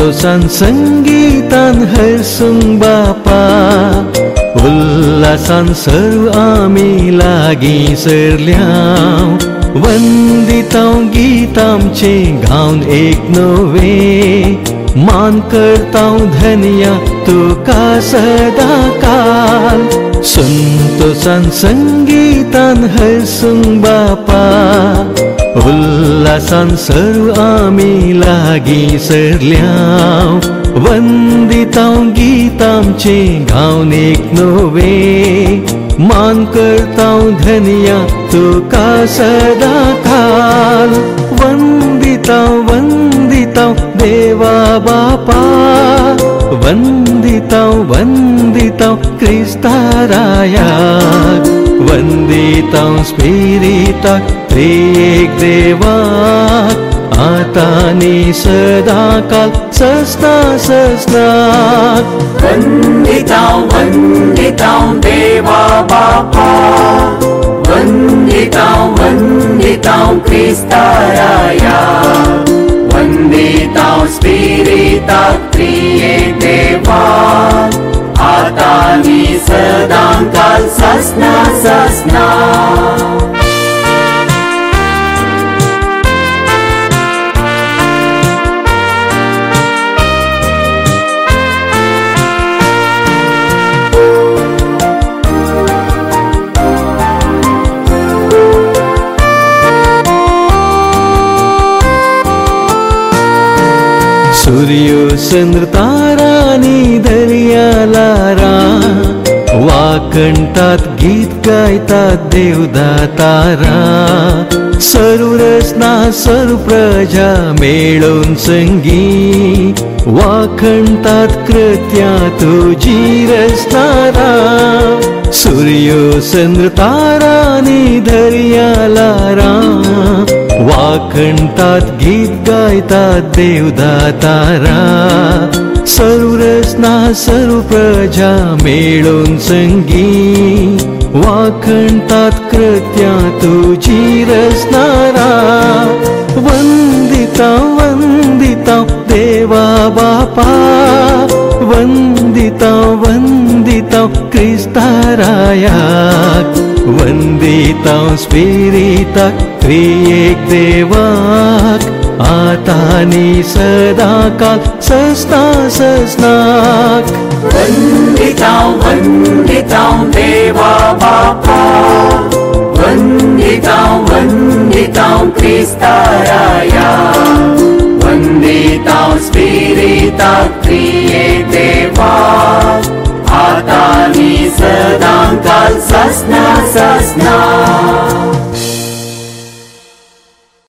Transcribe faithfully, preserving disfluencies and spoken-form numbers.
संतोषान संगीतान हरसूंक बापा, उल्हासान सर्व आमी लागीं सरल्या. वंदितांव गीत आमचे गावन एक नवे, मान करतांव धन्या तुका सदा काल. संतोषान संगीतान हरसूंक बापा, उल्हासान सर्व आमी लागीं सरल्या. वंदितांव गीत आमचे गावन एक नवे, मान करतांव धन्या तुका सदा काल. वंदितांव वंदितांव देवा बापा, वंदितांव वंदितांव क्रिस्ता रायाक. वंदितांव स्पिरिताक त्रिएक देवाक, आतानी सदा काल ससना ससनाक. वंदितांव वंदितांव देवा बापा, वंदितांव वंदितांव क्रिस्ता रायाक. वंदितांव स्पिरिताक त्रिएक देवाक, आतानी सदा काल ससना ससनाक. सूर्यो चंद्र तारानी दर्यालारा, वाकणटात गीत गायतात देवदातारा. सर्व रचना सर्व प्रजा मेळून संगी, वाखणतात कृत्या तुझी रचनारा. सूर्यो चंद्र तारानी दर्यालारा, वाखणतात गीत गायतात देवदातारा. सर्व रचना सर्व प्रजा मेळून संगी, वाखणतात कृत्या तुझी रचनारा. वंदितांव वंदितांव देवा बापा, वंदितांव वंदितांव क्रिस्ता रायाक. वंदितांव स्पिरिताक त्रिएक देवाक, आतानी सदा काल ससना ससनाक. वंदितांव वंदितांव देवा बापा, वंदितांव वंदितांव क्रिस्ता रायाक. वंदितांव स्पिरिताक त्रिएक देवाक, आतानी सदा काल ससना ससनाक.